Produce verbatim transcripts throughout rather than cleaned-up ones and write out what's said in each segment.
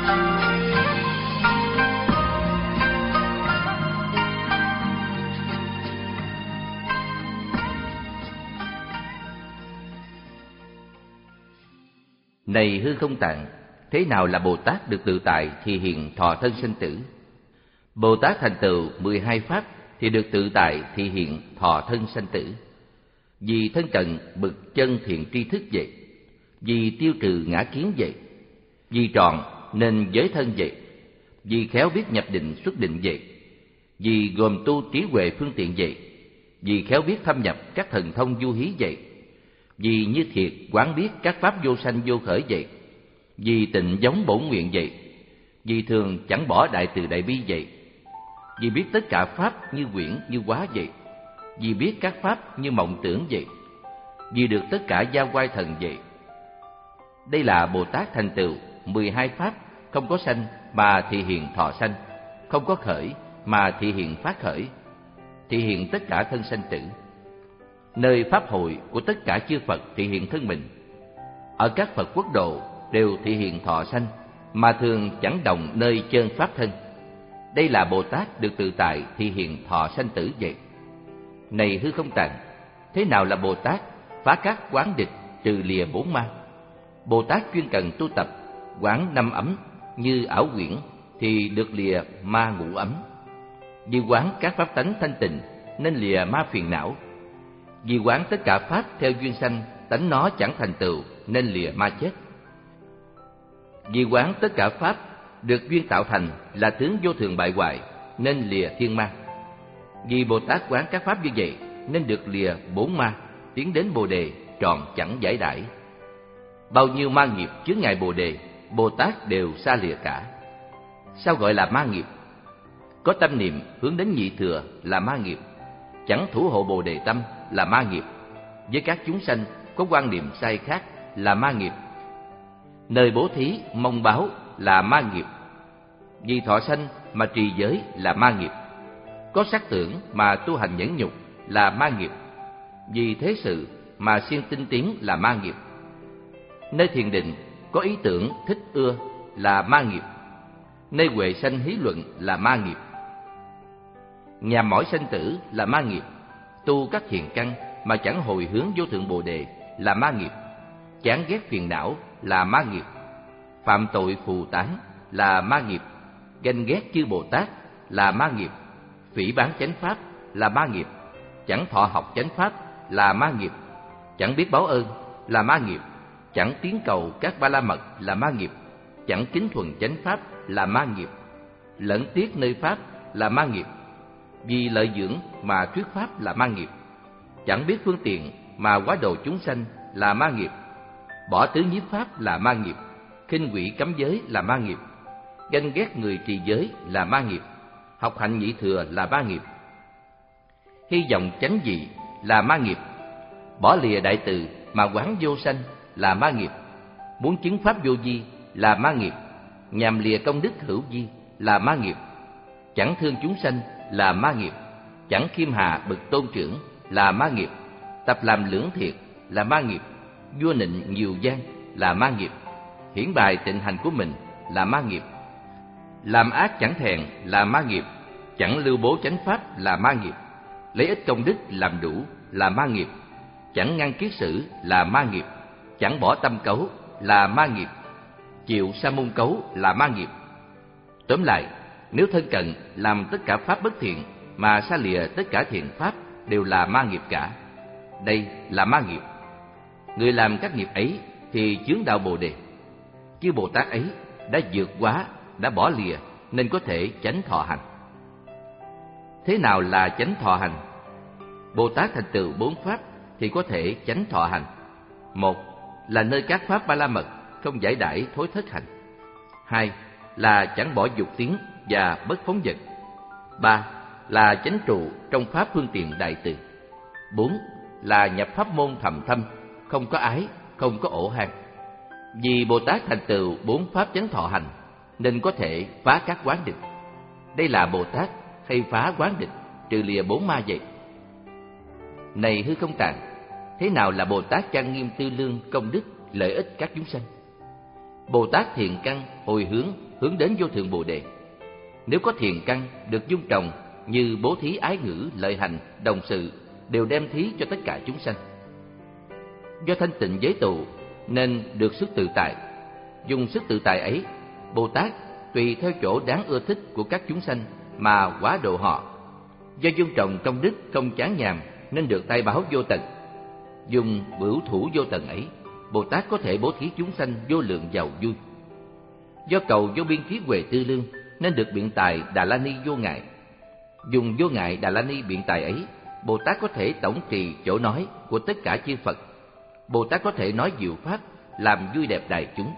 Này hư không tạng, thế nào là Bồ Tát được tự tại thì hiện thọ thân sanh tử? Bồ Tát thành tựu mười hai pháp thì được tự tại thì hiện thọ thân sanh tử. Vì thân cận bực chân thiện tri thức vậy, vì tiêu trừ ngã kiến vậy, vì trọn nên giới thân vậy, vì khéo biết nhập định xuất định vậy, vì gồm tu trí huệ phương tiện vậy, vì khéo biết thâm nhập các thần thông du hí vậy, vì như thiệt quán biết các pháp vô sanh vô khởi vậy, vì tịnh giống bổn nguyện vậy, vì thường chẳng bỏ đại từ đại bi vậy, vì biết tất cả pháp như quyển như hóa vậy, vì biết các pháp như mộng tưởng vậy, vì được tất cả gia oai thần vậy. Đây là Bồ Tát thành tựu mười hai pháp, không có sanh mà thị hiện thọ sanh, không có khởi mà thị hiện phát khởi, thị hiện tất cả thân sanh tử. Nơi pháp hội của tất cả chư Phật thị hiện thân mình. Ở các Phật quốc độ đều thị hiện thọ sanh, mà thường chẳng đồng nơi chân pháp thân. Đây là Bồ Tát được tự tại thị hiện thọ sanh tử vậy. Này hư không tạng, thế nào là Bồ Tát phá các quán địch trừ lìa bốn ma? Bồ Tát chuyên cần tu tập quán năm ấm như ảo quyển thì được lìa ma ngũ ấm. Vì quán các pháp tánh thanh tịnh nên lìa ma phiền não. Vì quán tất cả pháp theo duyên sanh, tánh nó chẳng thành tựu nên lìa ma chết. Vì quán tất cả pháp được duyên tạo thành là tướng vô thường bại hoại nên lìa thiên ma. Vì Bồ Tát quán các pháp như vậy nên được lìa bốn ma, tiến đến Bồ đề trọn chẳng giải đãi. Bao nhiêu ma nghiệp chướng ngại Bồ đề, Bồ Tát đều xa lìa cả. Sao gọi là ma nghiệp? Có tâm niệm hướng đến nhị thừa là ma nghiệp, chẳng thủ hộ Bồ đề tâm là ma nghiệp. Với các chúng sanh có quan niệm sai khác là ma nghiệp. Nơi bố thí mong báo là ma nghiệp. Vì thọ sanh mà trì giới là ma nghiệp. Có sắc tưởng mà tu hành nhẫn nhục là ma nghiệp. Vì thế sự mà siêng tinh tiến là ma nghiệp. Nơi thiền định có ý tưởng thích ưa là ma nghiệp. Nơi huệ sanh hí luận là ma nghiệp. Nhà mỏi sanh tử là ma nghiệp. Tu các thiền căn mà chẳng hồi hướng vô thượng Bồ đề là ma nghiệp. Chán ghét phiền não là ma nghiệp. Phạm tội phù tán là ma nghiệp. Ganh ghét chư Bồ Tát là ma nghiệp. Phỉ báng chánh pháp là ma nghiệp. Chẳng thọ học chánh pháp là ma nghiệp. Chẳng biết báo ơn là ma nghiệp. Chẳng tiến cầu các ba la mật là ma nghiệp. Chẳng kính thuần chánh pháp là ma nghiệp. Lẫn tiếc nơi pháp là ma nghiệp. Vì lợi dưỡng mà thuyết pháp là ma nghiệp. Chẳng biết phương tiện mà quá độ chúng sanh là ma nghiệp. Bỏ tứ nhiếp pháp là ma nghiệp. Khinh quỷ cấm giới là ma nghiệp. Ganh ghét người trì giới là ma nghiệp. Học hạnh nhị thừa là ma nghiệp. Hy vọng chánh dị là ma nghiệp. Bỏ lìa đại từ mà quán vô sanh là ma nghiệp. Muốn chứng pháp vô vi là ma nghiệp. Nhằm lìa công đức hữu vi là ma nghiệp. Chẳng thương chúng sanh là ma nghiệp. Chẳng khiêm hạ bậc tôn trưởng là ma nghiệp. Tập làm lưỡng thiệt là ma nghiệp. Vua nịnh nhiều gian là ma nghiệp. Hiển bài tịnh hành của mình là ma nghiệp. Làm ác chẳng thèn là ma nghiệp. Chẳng lưu bố chánh pháp là ma nghiệp. Lấy ít công đức làm đủ là ma nghiệp. Chẳng ngăn kiết sử là ma nghiệp. Chẳng bỏ tâm cấu là ma nghiệp. Chịu sa môn cấu là ma nghiệp. Tóm lại, nếu thân cận làm tất cả pháp bất thiện mà xa lìa tất cả thiện pháp đều là ma nghiệp cả. Đây là ma nghiệp. Người làm các nghiệp ấy thì chướng đạo Bồ đề. Chư Bồ Tát ấy đã vượt quá, đã bỏ lìa nên có thể chánh thọ hành. Thế nào là chánh thọ hành? Bồ Tát thành tựu bốn pháp thì có thể chánh thọ hành. Một là nơi các pháp ba la mật không giải đãi thối thất hành. Hai là chẳng bỏ dục tiến và bất phóng dật. Ba là chánh trụ trong pháp phương tiện đại từ. Bốn là nhập pháp môn thầm thâm, không có ái, không có ổ hang. Vì Bồ Tát thành tựu bốn pháp chánh thọ hành nên có thể phá các quán địch. Đây là Bồ Tát hay phá quán địch trừ lìa bốn ma vậy. Này hư không tạng, thế nào là Bồ Tát trang nghiêm tư lương công đức lợi ích các chúng sanh? Bồ Tát thiện căn hồi hướng hướng đến vô thượng Bồ Đề. Nếu có thiền căn được dung trồng như bố thí, ái ngữ, lợi hành, đồng sự, đều đem thí cho tất cả chúng sanh. Do thanh tịnh giới tụ nên được sức tự tại. Dùng sức tự tại ấy, Bồ Tát tùy theo chỗ đáng ưa thích của các chúng sanh mà hóa độ họ. Do dung trồng công đức không chán nhàm nên được tai báo vô tận. Dùng bửu thủ vô tận ấy, Bồ Tát có thể bố thí chúng sanh vô lượng giàu vui. Do cầu vô biên trí huệ tư lương nên được biện tài Đà La Ni vô ngại. Dùng vô ngại Đà La Ni biện tài ấy, Bồ Tát có thể tổng trì chỗ nói của tất cả chư Phật. Bồ Tát có thể nói diệu pháp làm vui đẹp đại chúng.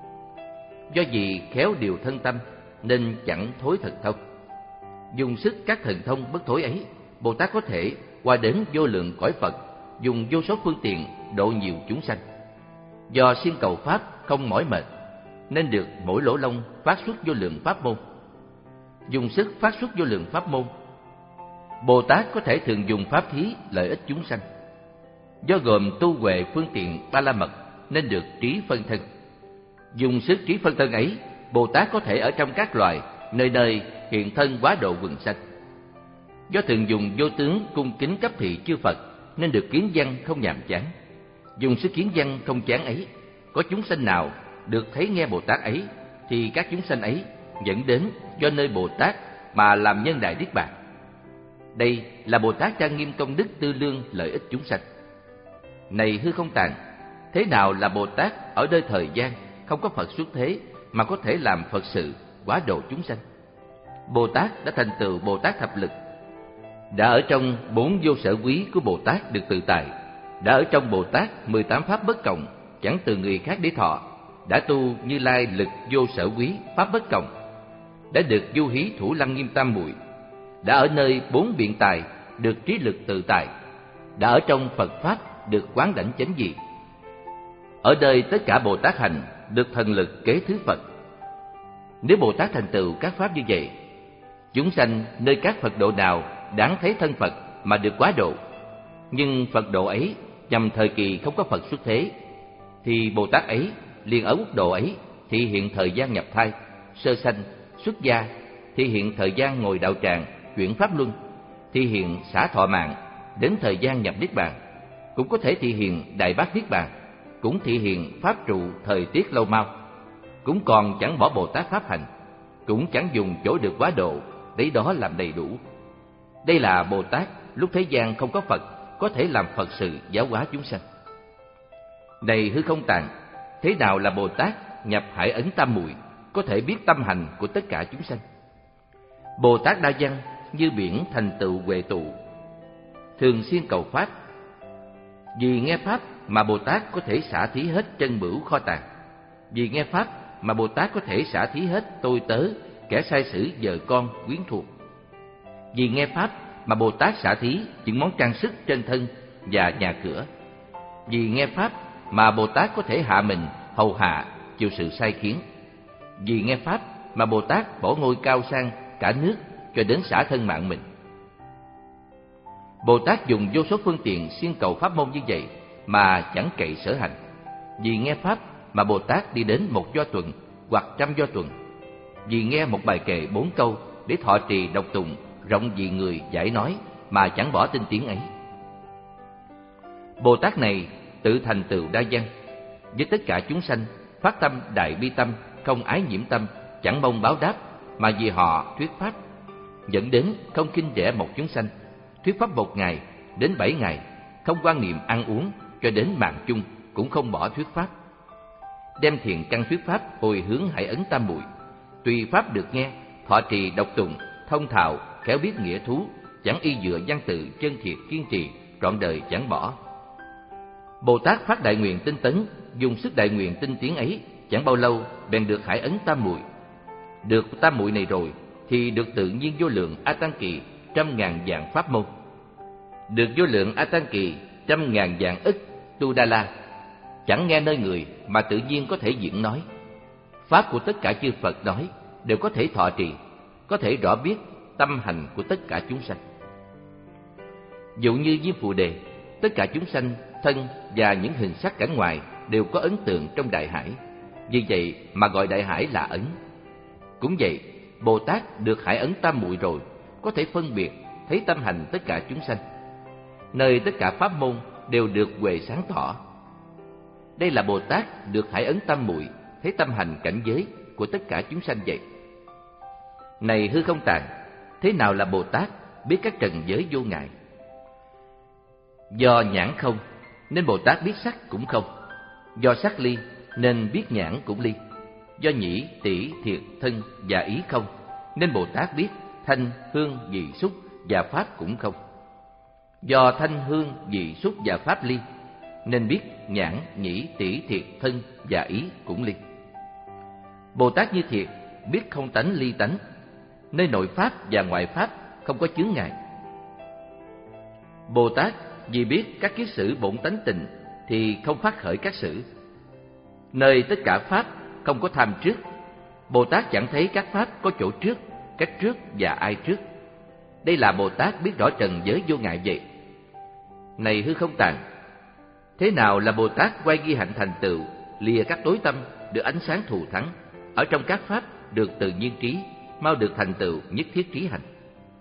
Do vì khéo điều thân tâm nên chẳng thối thần thông. Dùng sức các thần thông bất thối ấy, Bồ Tát có thể qua đến vô lượng cõi Phật, dùng vô số phương tiện độ nhiều chúng sanh. Do siêng cầu pháp không mỏi mệt nên được mỗi lỗ lông phát xuất vô lượng pháp môn. Dùng sức phát xuất vô lượng pháp môn, Bồ Tát có thể thường dùng pháp thí lợi ích chúng sanh. Do gồm tu huệ phương tiện ba la mật nên được trí phân thân. Dùng sức trí phân thân ấy, Bồ Tát có thể ở trong các loài, nơi nơi hiện thân hóa độ quần sanh. Do thường dùng vô tướng cung kính cấp thị chư Phật nên được kiến văn không nhàm chán. Dùng sức kiến văn không chán ấy, có chúng sanh nào được thấy nghe Bồ Tát ấy, thì các chúng sanh ấy dẫn đến do nơi Bồ Tát mà làm nhân đại niết bàn. Đây là Bồ Tát trang nghiêm công đức tư lương lợi ích chúng sanh. Này hư không tạng, thế nào là Bồ Tát ở nơi thời gian không có Phật xuất thế mà có thể làm Phật sự hóa độ chúng sanh? Bồ Tát đã thành tựu Bồ Tát thập lực, đã ở trong bốn vô sở quý của Bồ Tát được tự tại, đã ở trong Bồ Tát mười tám pháp bất cộng, chẳng từ người khác để thọ, đã tu Như Lai lực vô sở quý pháp bất cộng, đã được du hí thủ lăng nghiêm tam muội, đã ở nơi bốn biện tài được trí lực tự tại, đã ở trong Phật pháp được quán đảnh chánh gì. Ở đây tất cả Bồ Tát hành được thần lực kế thứ Phật. Nếu Bồ Tát thành tựu các pháp như vậy, chúng sanh nơi các Phật độ nào đáng thấy thân Phật mà được quá độ, nhưng Phật độ ấy nhằm thời kỳ không có Phật xuất thế, thì Bồ Tát ấy liền ở quốc độ ấy thị hiện thời gian nhập thai, sơ sanh, xuất gia, thị hiện thời gian ngồi đạo tràng, chuyển pháp luân, thị hiện xả thọ mạng, đến thời gian nhập niết bàn, cũng có thể thị hiện đại bát niết bàn, cũng thị hiện pháp trụ thời tiết lâu mau, cũng còn chẳng bỏ Bồ Tát pháp hành, cũng chẳng dùng chỗ được quá độ, lấy đó làm đầy đủ. Đây là Bồ Tát lúc thế gian không có Phật có thể làm Phật sự giáo hóa chúng sanh. Này hư không tạng, thế nào là Bồ Tát nhập hải ấn tam muội, có thể biết tâm hành của tất cả chúng sanh? Bồ Tát đa văn như biển thành tựu huệ tụ, thường xuyên cầu pháp. Vì nghe pháp mà Bồ Tát có thể xả thí hết chân bửu kho tàng. Vì nghe pháp mà Bồ Tát có thể xả thí hết tôi tớ, kẻ sai sử vợ con, quyến thuộc. Vì nghe pháp mà Bồ Tát xả thí những món trang sức trên thân và nhà cửa. Vì nghe pháp mà Bồ Tát có thể hạ mình, hầu hạ, chịu sự sai khiến. Vì nghe pháp mà Bồ Tát bỏ ngôi cao sang cả nước cho đến xả thân mạng mình. Bồ Tát dùng vô số phương tiện siêng cầu pháp môn như vậy mà chẳng cậy sở hành. Vì nghe pháp mà Bồ Tát đi đến một do tuần hoặc trăm do tuần. Vì nghe một bài kệ bốn câu để thọ trì đọc tụng rộng vì người giải nói mà chẳng bỏ tinh tiếng ấy. Bồ Tát này tự thành tựu đa văn, với tất cả chúng sanh phát tâm đại bi tâm, không ái nhiễm tâm, chẳng mong báo đáp, mà vì họ thuyết pháp, dẫn đến không khinh rẻ một chúng sanh, thuyết pháp một ngày đến bảy ngày, không quan niệm ăn uống cho đến mạng chung, cũng không bỏ thuyết pháp. Đem thiện căn thuyết pháp hồi hướng hải ấn tam muội, tùy pháp được nghe, thọ trì đọc tụng, thông thạo, khéo biết nghĩa thú, chẳng y dựa văn tự chân thiệt kiên trì, trọn đời chẳng bỏ. Bồ Tát phát đại nguyện tinh tấn, dùng sức đại nguyện tinh tiến ấy, chẳng bao lâu bèn được hải ấn tam muội. Được tam muội này rồi thì được tự nhiên vô lượng a tăng kỳ trăm ngàn vạn pháp môn. Được vô lượng a tăng kỳ trăm ngàn vạn ức tu đa la, chẳng nghe nơi người mà tự nhiên có thể diễn nói. Pháp của tất cả chư Phật nói đều có thể thọ trì, có thể rõ biết tâm hành của tất cả chúng sanh. Dụ như Diêm Phù Đề, tất cả chúng sanh thân và những hình sắc cảnh ngoài đều có ấn tượng trong đại hải, vì vậy mà gọi đại hải là ấn. Cũng vậy, Bồ Tát được hải ấn tam muội rồi, có thể phân biệt, thấy tâm hành tất cả chúng sanh, nơi tất cả pháp môn đều được huệ sáng tỏ. Đây là Bồ Tát được hải ấn tam muội, thấy tâm hành cảnh giới của tất cả chúng sanh vậy. Này hư không tạng, thế nào là Bồ Tát biết các trần giới vô ngại? Do nhãn không, nên Bồ Tát biết sắc cũng không. Do sắc ly, nên biết nhãn cũng ly. Do nhĩ, tỷ, thiệt, thân và ý không, nên Bồ Tát biết thanh, hương, vị, xúc và pháp cũng không. Do thanh, hương, vị, xúc và pháp ly, nên biết nhãn, nhĩ, tỷ, thiệt, thân và ý cũng ly. Bồ Tát như thiệt biết không tánh ly tánh, nơi nội pháp và ngoại pháp không có chướng ngại. Bồ Tát vì biết các kiết sử bổn tánh tịnh thì không phát khởi các sử. Nơi tất cả pháp không có tham trước, Bồ Tát chẳng thấy các pháp có chỗ trước, cách trước và ai trước. Đây là Bồ Tát biết rõ trần giới vô ngại vậy. Này hư không tạng, thế nào là Bồ Tát quay ghi hạnh thành tựu, lìa các tối tâm, được ánh sáng thù thắng, ở trong các pháp được tự nhiên trí, mau được thành tựu nhất thiết trí hạnh.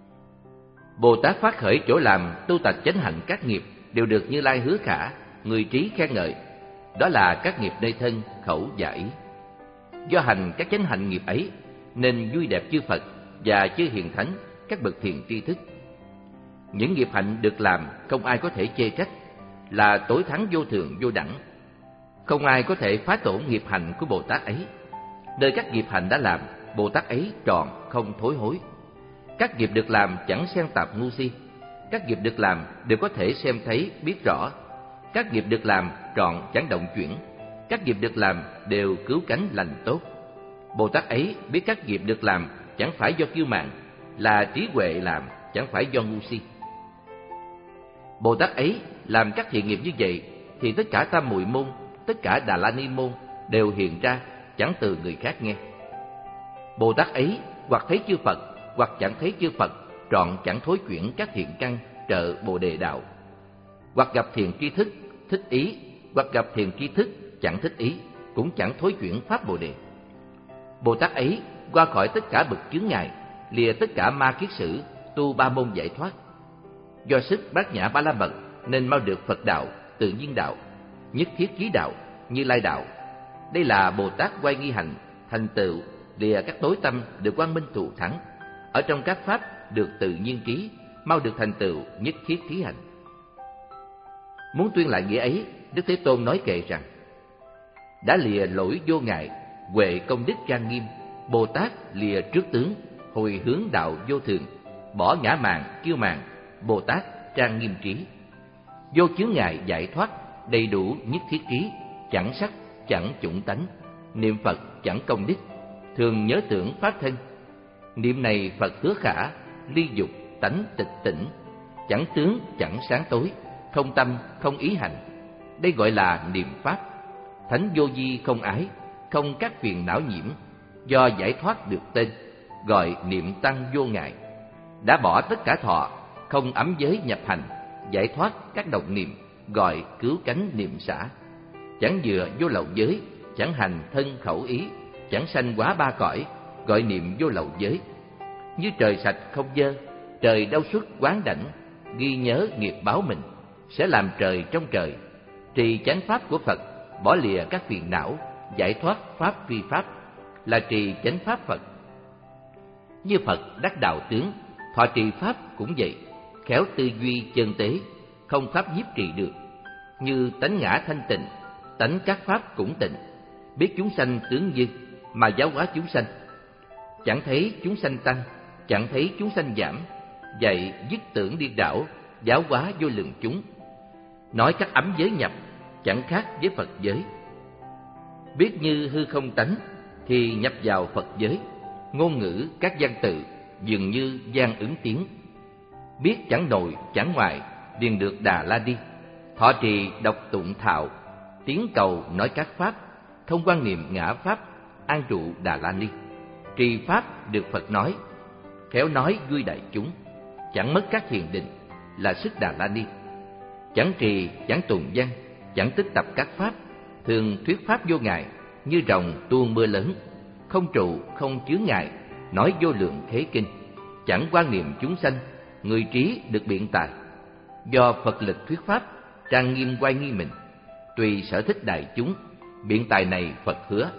Bồ Tát phát khởi chỗ làm tu tập chánh hạnh các nghiệp đều được Như Lai hứa khả, người trí khen ngợi. Đó là các nghiệp nơi thân, khẩu và ý. Do hành các chánh hạnh nghiệp ấy, nên vui đẹp chư Phật và chư hiền thánh, các bậc thiện tri thức. Những nghiệp hạnh được làm không ai có thể chê trách, là tối thắng vô thường vô đẳng. Không ai có thể phá tổn nghiệp hạnh của Bồ Tát ấy. Nơi các nghiệp hạnh đã làm, Bồ Tát ấy tròn không thối hối. Các nghiệp được làm chẳng xen tạp ngu si. Các nghiệp được làm đều có thể xem thấy biết rõ. Các nghiệp được làm trọn chẳng động chuyển. Các nghiệp được làm đều cứu cánh lành tốt. Bồ Tát ấy biết các nghiệp được làm chẳng phải do kiêu mạn, là trí huệ làm chẳng phải do ngu si. Bồ Tát ấy làm các thiện nghiệp như vậy thì tất cả tam muội môn, tất cả Đà La Ni môn đều hiện ra, chẳng từ người khác nghe. Bồ Tát ấy hoặc thấy chư Phật, hoặc chẳng thấy chư Phật, trọn chẳng thối chuyển các thiện căn trợ Bồ Đề đạo. Hoặc gặp thiện tri thức, thích ý, hoặc gặp thiện tri thức, chẳng thích ý, cũng chẳng thối chuyển pháp Bồ Đề. Bồ Tát ấy qua khỏi tất cả bậc chướng ngại, lìa tất cả ma kiết sử, tu ba môn giải thoát. Do sức bát nhã ba la mật nên mau được Phật đạo, tự nhiên đạo, nhất thiết chí đạo, Như Lai đạo. Đây là Bồ Tát quay nghi hạnh, thành tựu, lìa các tối tâm được quang minh thù thắng, ở trong các pháp được tự nhiên trí, mau được thành tựu nhất thiết thí hạnh. Muốn tuyên lại nghĩa ấy, Đức Thế Tôn nói kệ rằng: đã lìa lỗi vô ngại, huệ công đức trang nghiêm, Bồ Tát lìa trước tướng, hồi hướng đạo vô thường, bỏ ngã mạn kiêu mạn, Bồ Tát trang nghiêm trí, vô chướng ngại giải thoát, đầy đủ nhất thiết trí, chẳng sắc chẳng chủng tánh, niệm Phật chẳng công đức, thường nhớ tưởng pháp thân. Niệm này Phật hứa khả, ly dục tánh tịch tỉnh, chẳng tướng chẳng sáng tối, không tâm không ý hành. Đây gọi là niệm pháp. Thánh vô vi không ái, không các phiền não nhiễm, do giải thoát được tên, gọi niệm tăng vô ngại. Đã bỏ tất cả thọ, không ấm giới nhập hành, giải thoát các độc niệm, gọi cứu cánh niệm xả. Chẳng dựa vô lậu giới, chẳng hành thân khẩu ý, chẳng sanh quá ba cõi, gọi niệm vô lậu giới. Như trời sạch không dơ, trời đâu xuất quán đảnh, ghi nhớ nghiệp báo mình, sẽ làm trời trong trời. Trì chánh pháp của Phật, bỏ lìa các phiền não, giải thoát pháp vi pháp, là trì chánh pháp Phật. Như Phật đắc đạo tướng, thọ trì pháp cũng vậy, khéo tư duy chân tế, không pháp nhiếp trì được. Như tánh ngã thanh tịnh, tánh các pháp cũng tịnh, biết chúng sanh tướng dư mà giáo hóa chúng sanh, chẳng thấy chúng sanh tăng, chẳng thấy chúng sanh giảm, dạy dứt tưởng điên đảo, giáo hóa vô lượng chúng. Nói các ấm giới nhập, chẳng khác với Phật giới. Biết như hư không tánh thì nhập vào Phật giới, ngôn ngữ các văn tự dường như gian ứng tiếng. Biết chẳng nội chẳng ngoại, liền được Đà La Ni. Thọ trì đọc tụng thạo, tiếng cầu nói các pháp, không quan niệm ngã pháp, an trụ Đà La Ni. Trì pháp được Phật nói, khéo nói vui đại chúng, chẳng mất các thiền định, là sức Đà La Ni. Chẳng trì, chẳng tùng văn, chẳng tích tập các pháp, thường thuyết pháp vô ngại, như rồng tuôn mưa lớn. không trụ, không chướng ngại, nói vô lượng thế kinh, chẳng quan niệm chúng sanh, người trí được biện tài. Do Phật lực thuyết pháp, trang nghiêm oai nghi mình, tùy sở thích đại chúng, biện tài này Phật hứa.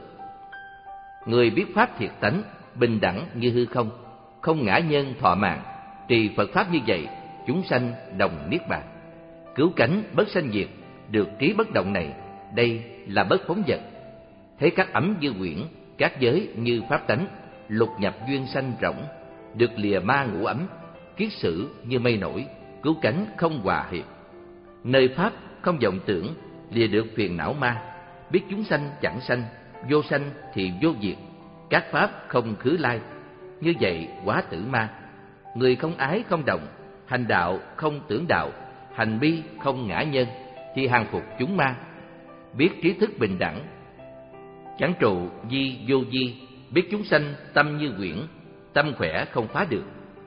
Người biết pháp thiệt tánh, bình đẳng như hư không, không ngã nhân thọ mạng, trì Phật pháp như vậy, chúng sanh đồng niết bàn. Cứu cánh bất sanh diệt, được trí bất động này, đây là bất phóng dật. Thấy các ấm như quyển, các giới như pháp tánh, lục nhập duyên sanh rỗng, được lìa ma ngũ ấm, kiết sử như mây nổi, cứu cánh không hòa hiệp. Nơi pháp không vọng tưởng, lìa được phiền não ma, biết chúng sanh chẳng sanh, vô sanh thì vô diệt, các pháp không khứ lai, như vậy quá tử ma. Người không ái không động, hành đạo không tưởng đạo, hành bi không ngã nhân, thì hàng phục chúng ma. Biết trí thức bình đẳng, chẳng trụ di vô di, biết chúng sanh tâm như quyển, tâm khỏe không phá được.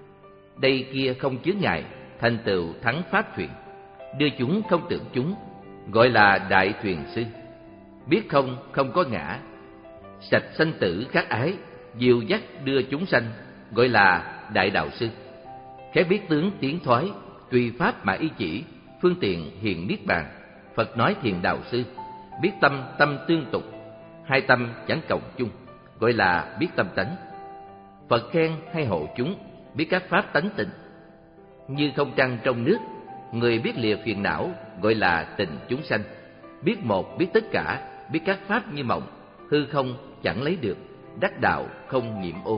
Đây kia không chướng ngại, thành tựu thắng pháp thuyền, đưa chúng không tưởng chúng, gọi là đại thuyền sư. Biết không không có ngã, sạch sanh tử khắc ái, dìu dắt đưa chúng sanh, gọi là đại đạo sư. Khẽ biết tướng tiến thoái, tùy pháp mà y chỉ, phương tiện hiện niết bàn. Phật nói thiền đạo sư, biết tâm tâm tương tục, hai tâm chẳng cộng chung, gọi là biết tâm tánh. Phật khen hay hộ chúng, biết các pháp tánh tịnh, như không trăng trong nước, người biết lìa phiền não, gọi là tình chúng sanh. Biết một biết tất cả, biết các pháp như mộng, hư không chẳng lấy được, đắc đạo không nhiễm ô.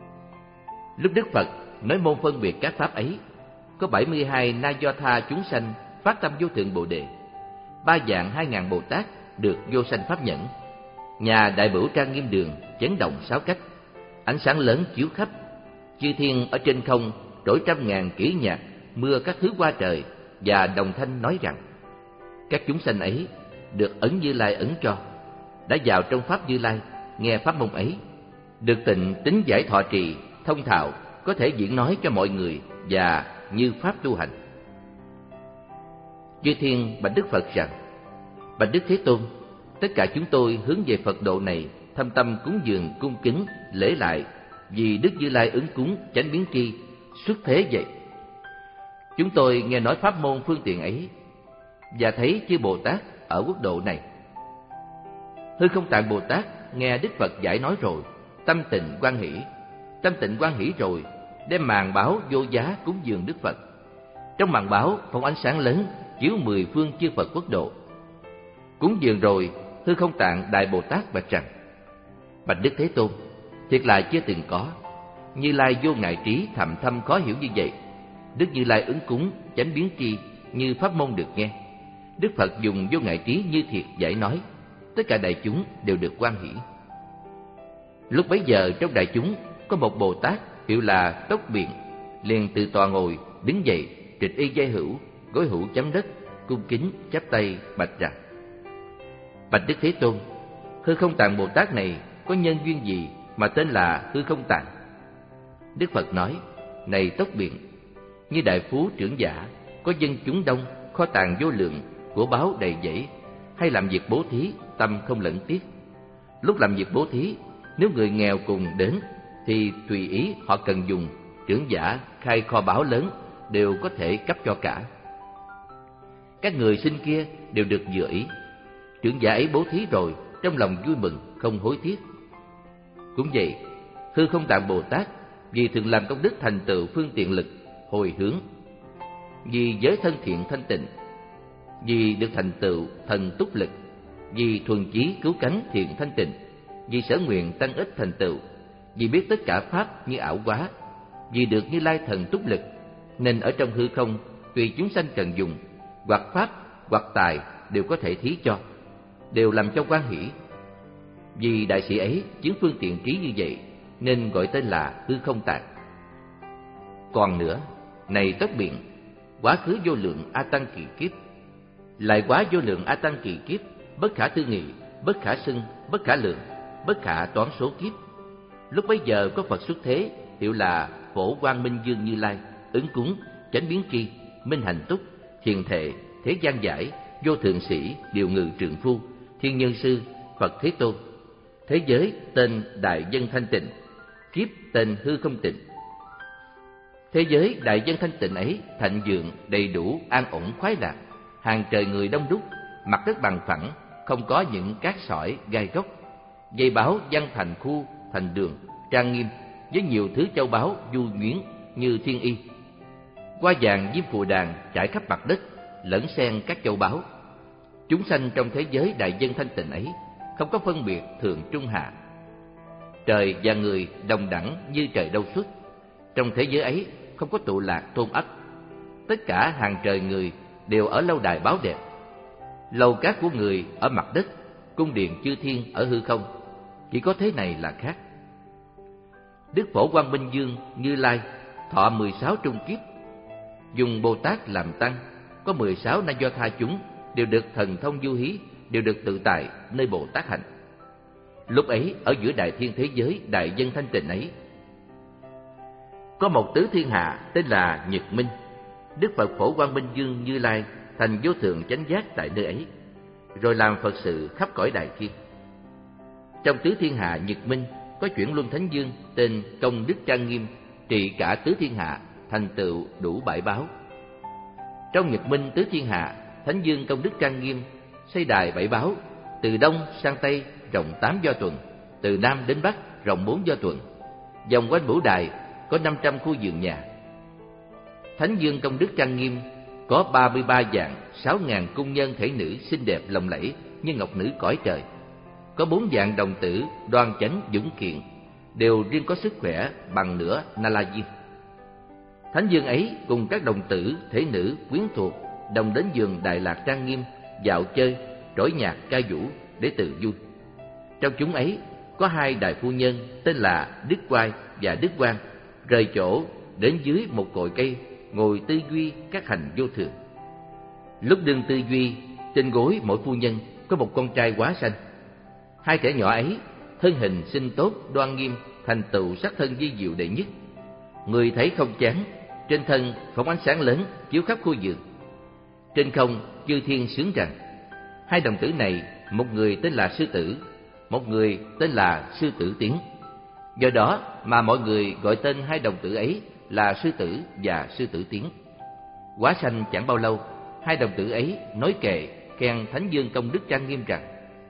Lúc Đức Phật nói môn phân biệt các pháp ấy, có bảy mươi hai na do tha chúng sanh phát tâm vô thượng bồ đề, ba vạn hai ngàn Bồ Tát được vô sanh pháp nhẫn. Nhà đại bửu trang nghiêm đường chấn động sáu cách, ánh sáng lớn chiếu khắp, chư thiên ở trên không trỗi trăm ngàn kỹ nhạc, mưa các thứ qua trời, và đồng thanh nói rằng: các chúng sanh ấy được ấn Như Lai ấn cho, đã vào trong pháp Như Lai, nghe pháp môn ấy, được tịnh tính giải thọ trì, thông thạo, có thể diễn nói cho mọi người và như pháp tu hành. Chư thiên bạch Đức Phật rằng: bạch Đức Thế Tôn, tất cả chúng tôi hướng về Phật độ này, thâm tâm cúng dường cung kính lễ lại, vì Đức Như Lai ứng cúng chánh biến tri xuất thế vậy. Chúng tôi nghe nói pháp môn phương tiện ấy, và thấy chư Bồ Tát ở quốc độ này. Hư Không Tạng Bồ Tát nghe Đức Phật giải nói rồi, tâm tịnh hoan hỷ. Tâm tịnh hoan hỷ rồi, đem màn báo vô giá cúng dường Đức Phật. Trong màn báo phóng ánh sáng lớn chiếu mười phương chư Phật quốc độ. Cúng dường rồi, Hư Không Tạng Đại Bồ Tát bạch rằng: bạch Đức Thế Tôn, thiệt là chưa từng có. Như Lai vô ngại trí thầm thâm khó hiểu như vậy. Đức Như Lai ứng cúng chánh biến tri như pháp môn được nghe. Đức Phật dùng vô ngại trí như thiệt giải nói, tất cả đại chúng đều được hoan hỷ. Lúc bấy giờ trong đại chúng có một Bồ Tát hiệu là Tốc Biện, liền từ tòa ngồi đứng dậy, trịch y giai hữu, gối hữu chấm đất, cung kính chắp tay bạch rằng: bạch Đức Thế Tôn, Hư Không Tạng Bồ Tát này có nhân duyên gì mà tên là Hư Không Tạng? Đức Phật nói: này Tốc Biện, như đại phú trưởng giả, có dân chúng đông, kho tàng vô lượng, của báu đầy dẫy, hay làm việc bố thí, tâm không lẫn tiếc. Lúc làm việc bố thí, nếu người nghèo cùng đến, thì tùy ý họ cần dùng, trưởng giả khai kho báu lớn đều có thể cấp cho cả. Các người xin kia đều được vừa ý. Trưởng giả ấy bố thí rồi, trong lòng vui mừng, không hối tiếc. Cũng vậy, Hư Không Tạng Bồ Tát vì thường làm công đức thành tựu phương tiện lực, hồi hướng, vì giới thân thiện thanh tịnh, vì được thành tựu thần túc lực, vì thuần chí cứu cánh thiện thanh tịnh, vì sở nguyện tăng ích thành tựu, vì biết tất cả pháp như ảo quá, vì được Như Lai thần túc lực, nên ở trong hư không tùy chúng sanh cần dùng, hoặc pháp hoặc tài đều có thể thí cho, đều làm cho hoan hỷ. Vì đại sĩ ấy chứng phương tiện trí như vậy, nên gọi tên là Hư Không Tạng. Còn nữa, này Tốc Biện, quá khứ vô lượng a tăng kỳ kiếp, lại quá vô lượng a tăng kỳ kiếp, bất khả tư nghị, bất khả xưng, bất khả lượng, bất khả toán số kiếp. Lúc bấy giờ có Phật xuất thế, hiệu là Phổ Quang Minh Dương Như Lai, ứng cúng chánh biến tri, minh hành túc, thiền thệ, thế gian giải, vô thượng sĩ, điều ngự trượng phu, thiên nhân sư, Phật Thế Tôn. thế giới tên Đại Dân Thanh Tịnh, kiếp tên Hư Không Tịnh. Thế giới Đại Dân Thanh Tịnh ấy thạnh vượng, đầy đủ, an ổn, khoái lạc, hàng trời người đông đúc, mặt đất bằng phẳng, không có những cát sỏi, gai góc, dây báo giăng thành khu, thành đường, trang nghiêm, với nhiều thứ châu báu du nhuyễn như thiên y. Hoa vàng diêm phù đàn trải khắp mặt đất, lẫn xen các châu báu. Chúng sanh trong thế giới Đại Dân Thanh Tịnh ấy không có phân biệt thượng trung hạ. Trời và người đồng đẳng như trời đâu xuất. Trong thế giới ấy không có tụ lạc tôn ấp. Tất cả hàng trời người đều ở lâu đài báo đẹp. Lầu cát của người ở mặt đất, cung điện chư thiên ở hư không. Chỉ có thế này là khác. Đức Phổ Quang Minh Dương Như Lai thọ mười sáu trung kiếp, dùng Bồ Tát làm tăng, có mười sáu na do tha chúng đều được thần thông du hí, đều được tự tại nơi Bồ Tát hạnh. Lúc ấy ở giữa đại thiên thế giới Đại Dân Thanh Tịnh ấy, có một tứ thiên hạ tên là Nhật Minh. Đức Phật Phổ Quang Minh Dương Như Lai thành vô thượng chánh giác tại nơi ấy, rồi làm Phật sự khắp cõi đại thiên. Trong tứ thiên hạ Nhật Minh có chuyển luân thánh dương tên Công Đức Trang Nghiêm, trị cả tứ thiên hạ, thành tựu đủ bảy báo. Trong Nhật Minh tứ thiên hạ, thánh dương Công Đức Trang Nghiêm xây đài bảy báo, từ đông sang tây rộng tám do tuần, từ nam đến bắc rộng bốn do tuần. Vòng quanh vũ đài có năm trăm khu vườn nhà. Thánh dương Công Đức Trang Nghiêm có ba mươi ba vạn sáu ngàn cung nhân thể nữ xinh đẹp lộng lẫy như ngọc nữ cõi trời. Có bốn vạn đồng tử đoan chánh dũng kiện, đều riêng có sức khỏe bằng nửa Na La Diên. Thánh dương ấy cùng các đồng tử thể nữ quyến thuộc đồng đến vườn Đại Lạc trang nghiêm, dạo chơi, trỗi nhạc ca vũ để tự vui. Trong chúng ấy có hai đại phu nhân tên là Đức Quai và Đức Quang, rời chỗ đến dưới một cội cây, ngồi tư duy các hành vô thường. Lúc đương tư duy, trên gối mỗi phu nhân có một con trai quá sanh. Hai trẻ nhỏ ấy thân hình xinh tốt đoan nghiêm, thành tựu sắc thân vi diệu đệ nhất. Người thấy không chán, trên thân phóng ánh sáng lớn chiếu khắp khu vườn. Trên không chư thiên sướng rằng: hai đồng tử này, một người tên là Sư Tử, một người tên là Sư Tử Tiến. Do đó mà mọi người gọi tên hai đồng tử ấy là Sư Tử và Sư Tử Tiến. Quá sanh chẳng bao lâu, hai đồng tử ấy nói kệ khen Thánh Dương Công Đức Trang Nghiêm rằng: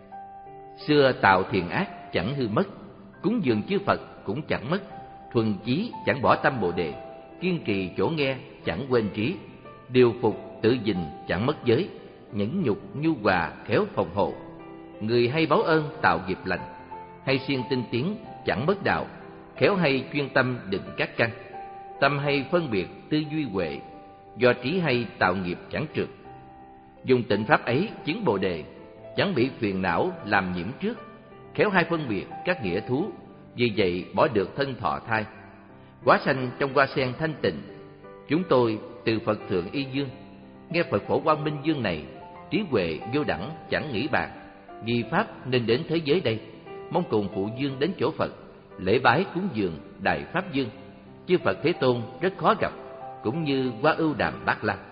xưa tạo thiện ác chẳng hư mất, cúng dường chư Phật cũng chẳng mất, thuần chí chẳng bỏ tâm Bồ Đề, kiên trì chỗ nghe chẳng quên trí, điều phục tự gìn chẳng mất giới, nhẫn nhục nhu hòa khéo phòng hộ. Người hay báo ơn tạo nghiệp lành, hay siêng tinh tiến chẳng mất đạo, khéo hay chuyên tâm đựng các căn, tâm hay phân biệt tư duy huệ, do trí hay tạo nghiệp chẳng trượt. Dùng tịnh pháp ấy chứng Bồ Đề, chẳng bị phiền não làm nhiễm trước, khéo hay phân biệt các nghĩa thú, vì vậy bỏ được thân thọ thai. Quá sanh trong hoa sen thanh tịnh. Chúng tôi từ Phật Thượng Y Dương nghe Phật Phổ Quang Minh Dương này, trí huệ vô đẳng chẳng nghĩ bàn, vì pháp nên đến thế giới đây, mong cùng phụ dương đến chỗ Phật, lễ bái cúng dường Đại Pháp Dương. Chư Phật Thế Tôn rất khó gặp, cũng như Hoa Ưu Đàm Bát La.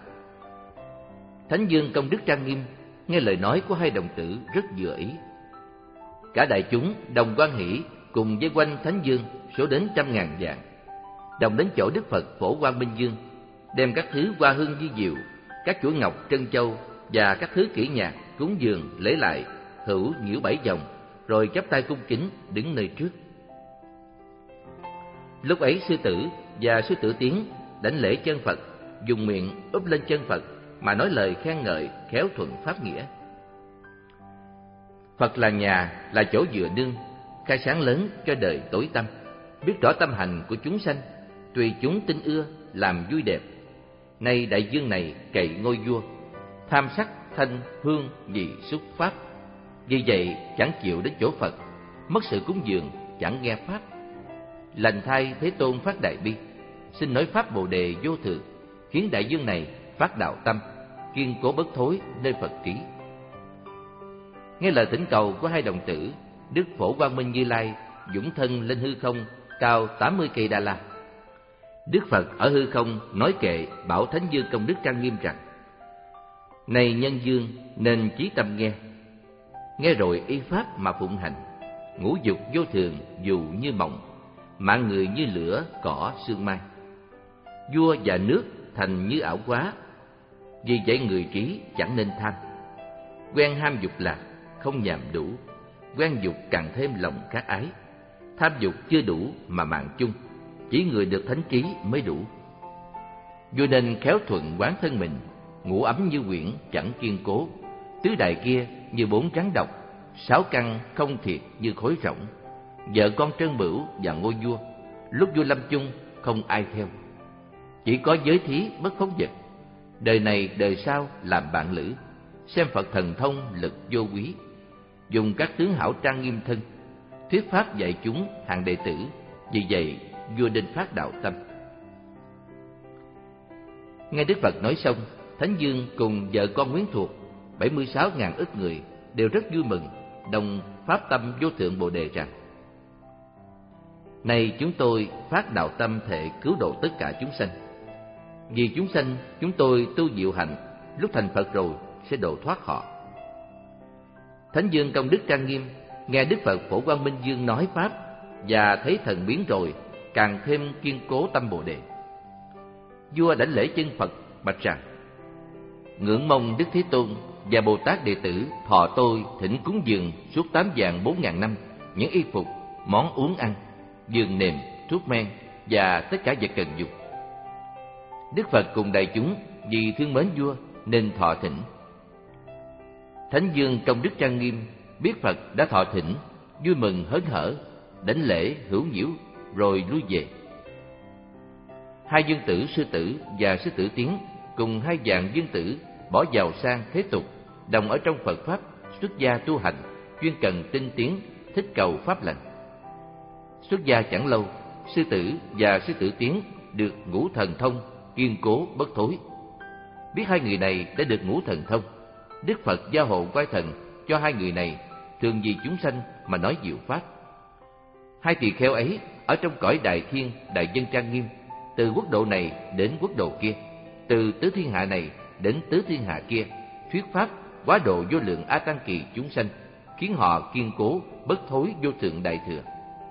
Thánh Dương Công Đức Trang Nghiêm nghe lời nói của hai đồng tử rất vừa ý. Cả đại chúng đồng hoan hỷ cùng vây quanh Thánh Dương số đến trăm ngàn vạn, đồng đến chỗ Đức Phật Phổ Quang Minh Dương, đem các thứ hoa hương vi diệu, các chuỗi ngọc trân châu và các thứ kỹ nhạc cúng dường lễ lại, hữu nhiễu bảy vòng, rồi chắp tay cung kính đứng nơi trước. Lúc ấy Sư Tử và Sư Tử Tiến đảnh lễ chân Phật, dùng miệng úp lên chân Phật mà nói lời khen ngợi khéo thuận pháp nghĩa. Phật là nhà, là chỗ dựa nương, khai sáng lớn cho đời tối tăm, biết rõ tâm hành của chúng sanh, tùy chúng tin ưa làm vui đẹp. Nay đại dương này cậy ngôi vua, tham sắc thanh hương vị xúc pháp, vì vậy chẳng chịu đến chỗ Phật, mất sự cúng dường chẳng nghe pháp. Lành thay Thế Tôn phát đại bi, xin nói pháp Bồ Đề vô thượng, khiến đại dương này phát đạo tâm, kiên cố bất thối nơi Phật trí. Nghe lời thỉnh cầu của hai đồng tử, Đức Phổ Quang Minh Như Lai dũng thân lên hư không cao tám mươi cây Đa La. Đức Phật ở hư không nói kệ bảo Thánh Dương Công Đức Trang Nghiêm rằng: này nhân dương nên chí tâm nghe, nghe rồi y pháp mà phụng hành, ngũ dục vô thường dù như mộng, mạng người như lửa cỏ sương mai. Vua và nước thành như ảo quá, vì vậy người trí chẳng nên tham. Quen ham dục lạc, không nhàm đủ, quen dục càng thêm lòng khát ái. Tham dục chưa đủ mà mạng chung, chỉ người được thánh trí mới đủ. Vua nên khéo thuận quán thân mình, ngũ ấm như quyển chẳng kiên cố, tứ đại kia như bốn rắn độc, sáu căn không thiệt như khối rỗng. Vợ con trân bửu và ngôi vua, lúc vua lâm chung không ai theo. Chỉ có giới thí bất phóng dật, đời này đời sau làm bạn lữ. Xem Phật thần thông lực vô quý, dùng các tướng hảo trang nghiêm thân, thuyết pháp dạy chúng hàng đệ tử. Vì vậy vua nên phát đạo tâm. Nghe Đức Phật nói xong, Thánh Dương cùng vợ con quyến thuộc bảy mươi sáu ngàn ức người đều rất vui mừng, đồng phát tâm vô thượng Bồ Đề rằng: Này chúng tôi phát đạo tâm thệ cứu độ tất cả chúng sanh. Vì chúng sanh chúng tôi tu diệu hạnh, lúc thành Phật rồi sẽ độ thoát họ. Thánh Dương công đức trang nghiêm nghe Đức Phật Phổ Quang Minh Dương nói pháp và thấy thần biến rồi, càng thêm kiên cố tâm Bồ Đề. Vua đảnh lễ chân Phật bạch rằng: Ngưỡng mong Đức Thế Tôn và Bồ Tát đệ tử thọ tôi thỉnh cúng dường suốt tám vạn bốn ngàn năm những y phục, món uống ăn, giường nệm, thuốc men và tất cả vật cần dùng. Đức Phật cùng đại chúng vì thương mến vua nên thọ thỉnh. Thánh Dương công đức trang nghiêm biết Phật đã thọ thỉnh, vui mừng hớn hở, đảnh lễ hữu nhiễu rồi lui về. Hai dương tử Sư Tử và Sư Tử Tiến cùng hai vạn dương tử bỏ vào sang thế tục, đồng ở trong Phật pháp, xuất gia tu hành, chuyên cần tinh tiến, thích cầu pháp lành. Xuất gia chẳng lâu, Sư Tử và Sư Tử Tiến được ngũ thần thông, kiên cố bất thối. Biết hai người này đã được ngũ thần thông, Đức Phật gia hộ quay thần cho hai người này thường vì chúng sanh mà nói diệu pháp. Hai tỳ kheo ấy ở trong cõi đại thiên đại dân trang nghiêm, từ quốc độ này đến quốc độ kia, từ tứ thiên hạ này đến tứ thiên hạ kia, thuyết pháp quá độ vô lượng a tăng kỳ chúng sanh, khiến họ kiên cố bất thối vô thượng đại thừa.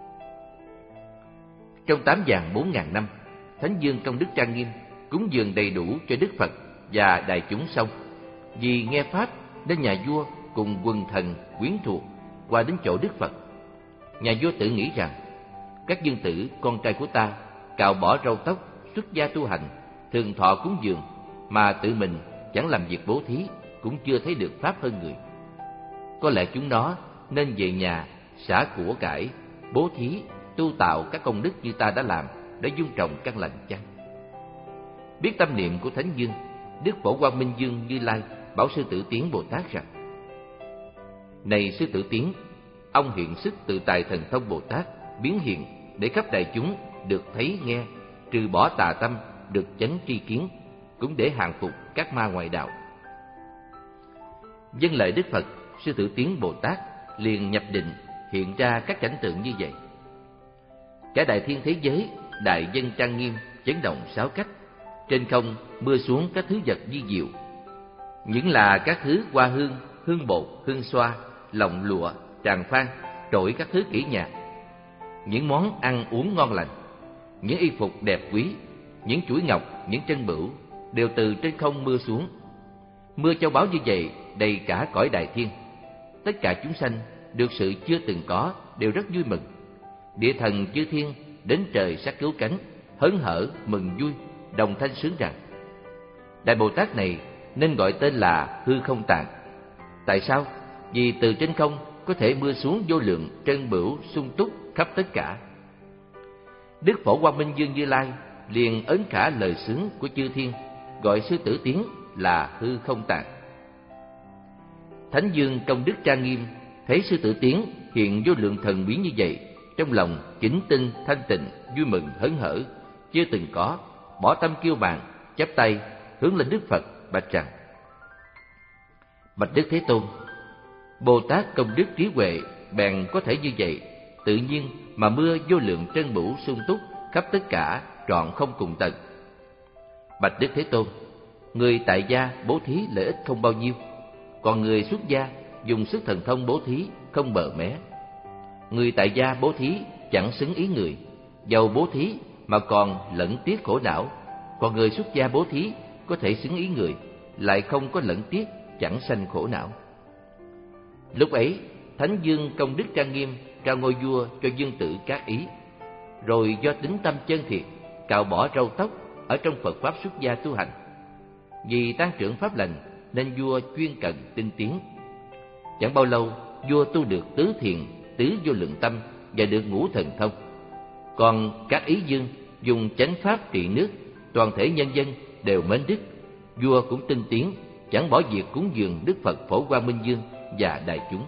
Trong tám vạn bốn ngàn năm, Thánh Dương công đức trang nghiêm cúng dường đầy đủ cho Đức Phật và đại chúng xong. Vì nghe pháp nên nhà vua cùng quần thần quyến thuộc qua đến chỗ Đức Phật. Nhà vua tự nghĩ rằng: Các dương tử con trai của ta cạo bỏ râu tóc, xuất gia tu hành, thường thọ cúng dường, mà tự mình chẳng làm việc bố thí, cũng chưa thấy được pháp hơn người. Có lẽ chúng nó nên về nhà xả của cải, bố thí, tu tạo các công đức như ta đã làm để dung trồng căn lành chăng? Biết tâm niệm của Thánh Dương, Đức Phổ Quang Minh Dương Như Lai bảo Sư Tử Tiến Bồ Tát rằng: Này Sư Tử Tiến, ông hiện sức tự tài thần thông Bồ Tát biến hiện để khắp đại chúng được thấy nghe, trừ bỏ tà tâm, được chánh tri kiến, cũng để hàng phục các ma ngoại đạo. Vâng lời Đức Phật, Sư Tử Tiến Bồ Tát liền nhập định hiện ra các cảnh tượng như vậy. Cả đại thiên thế giới đại dân trang nghiêm, chấn động sáu cách. Trên không mưa xuống các thứ vật vi diệu, những là các thứ hoa hương, hương bột, hương xoa, lọng lụa, tràng phan, trội các thứ kỹ nhạc, những món ăn uống ngon lành, những y phục đẹp quý, những chuỗi ngọc, những trân bửu đều từ trên không mưa xuống. Mưa châu báu như vậy đầy cả cõi đại thiên. Tất cả chúng sanh được sự chưa từng có đều rất vui mừng. Địa thần chư thiên đến trời sát cứu cánh, hớn hở mừng vui, đồng thanh sướng rằng: Đại Bồ Tát này nên gọi tên là hư không tạng. Tại sao? Vì từ trên không có thể mưa xuống vô lượng trân bửu sung túc khắp tất cả. Đức Phổ Quang Minh Dương Như Lai liền ấn khả lời sướng của chư thiên, gọi Sư Tử Tiến là hư không tạng. Thánh Dương công đức trang nghiêm thấy Sư Tử Tiến hiện vô lượng thần biến như vậy, trong lòng kính tinh thanh tịnh, vui mừng hớn hở chưa từng có, bỏ tâm kiêu mạn, chắp tay hướng lên Đức Phật bạch rằng: Bạch Đức Thế Tôn, Bồ Tát công đức trí huệ bèn có thể như vậy, tự nhiên mà mưa vô lượng trân bửu sung túc khắp tất cả, trọn không cùng tận. Bạch Đức Thế Tôn, người tại gia bố thí lợi ích không bao nhiêu, còn người xuất gia dùng sức thần thông bố thí không bờ mé. Người tại gia bố thí chẳng xứng ý người, dầu bố thí mà còn lẫn tiếc khổ não. Còn người xuất gia bố thí có thể xứng ý người, lại không có lẫn tiếc, chẳng sanh khổ não. Lúc ấy, Thánh Dương Công Đức Trang Nghiêm trao ngôi vua cho Dương Tử Các Ý, rồi do tính tâm chân thiệt, cạo bỏ râu tóc ở trong Phật pháp xuất gia tu hành. Vì tăng trưởng pháp lành nên vua chuyên cần tinh tiến. Chẳng bao lâu, vua tu được tứ thiền, tứ vô lượng tâm và được ngũ thần thông. Còn Các Ý Dương dùng chánh pháp trị nước, toàn thể nhân dân đều mến Đức. Vua cũng tinh tiến, chẳng bỏ việc cúng dường Đức Phật Phổ Quang Minh Dương và đại chúng.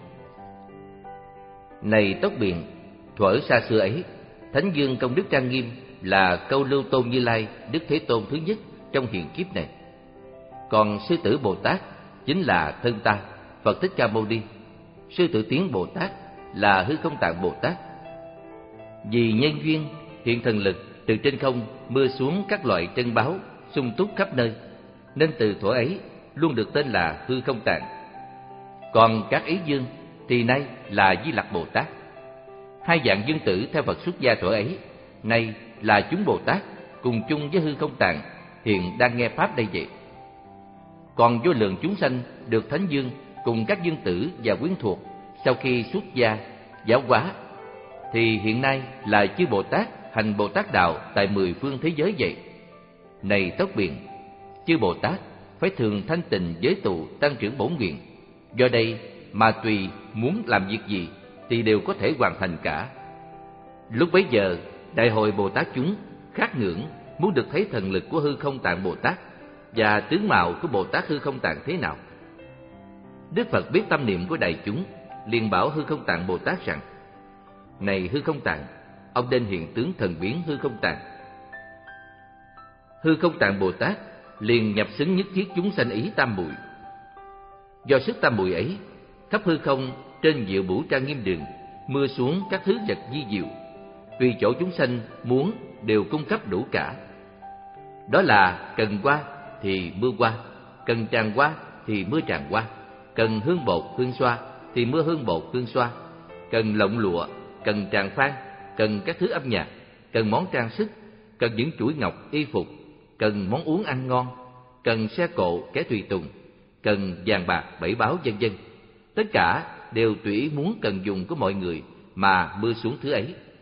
Này Tốc Biện, thuở xa xưa ấy, Thánh Dương Công Đức Trang Nghiêm là câu lưu Tôn Như Lai Đức Thế Tôn thứ nhất trong hiện kiếp này. Còn Sư Tử Bồ Tát chính là thân ta, Phật Thích Ca Mâu Ni. Sư Tử Tiến Bồ Tát là Hư Không Tạng Bồ Tát. Vì nhân duyên hiện thần lực từ trên không mưa xuống các loại trân báu sung túc khắp nơi, nên từ thuở ấy luôn được tên là Hư Không Tạng. Còn Các Ý Dương thì nay là Di Lặc Bồ Tát. Hai dạng dương tử theo Phật xuất gia thuở ấy, nay là chúng Bồ Tát cùng chung với Hư Không Tạng, hiện đang nghe pháp đây vậy. Còn vô lượng chúng sanh được Thánh Dương cùng các dương tử và quyến thuộc sau khi xuất gia giáo hóa, thì hiện nay là chư Bồ Tát hành Bồ Tát đạo tại mười phương thế giới vậy. Này Tốc Biện, chư Bồ Tát phải thường thanh tịnh giới tụ tăng trưởng bổn nguyện, do đây mà tùy muốn làm việc gì thì đều có thể hoàn thành cả. Lúc bấy giờ, đại hội Bồ Tát chúng khát ngưỡng muốn được thấy thần lực của Hư Không Tạng Bồ Tát và tướng mạo của Bồ Tát Hư Không Tạng thế nào. Đức Phật biết tâm niệm của đại chúng, liền bảo Hư Không Tạng Bồ Tát rằng: Này Hư Không Tạng, ông nên hiện tướng thần biến Hư Không Tạng. Hư Không Tạng Bồ Tát liền nhập xứng nhất thiết chúng sanh ý tam muội. Do sức tam muội ấy, khắp hư không trên diệu bửu trang nghiêm đường mưa xuống các thứ vật di diệu, tùy chỗ chúng sanh muốn đều cung cấp đủ cả. Đó là cần hoa thì mưa hoa, cần tràng hoa thì mưa tràng hoa, cần hương bột hương xoa thì mưa hương bột hương xoa, cần lộng lụa, cần tràng phan, cần các thứ âm nhạc, cần món trang sức, cần những chuỗi ngọc y phục, cần món uống ăn ngon, cần xe cộ kẻ tùy tùng, cần vàng bạc bảy báu vân vân. Tất cả đều tùy ý muốn cần dùng của mọi người mà mưa xuống thứ ấy.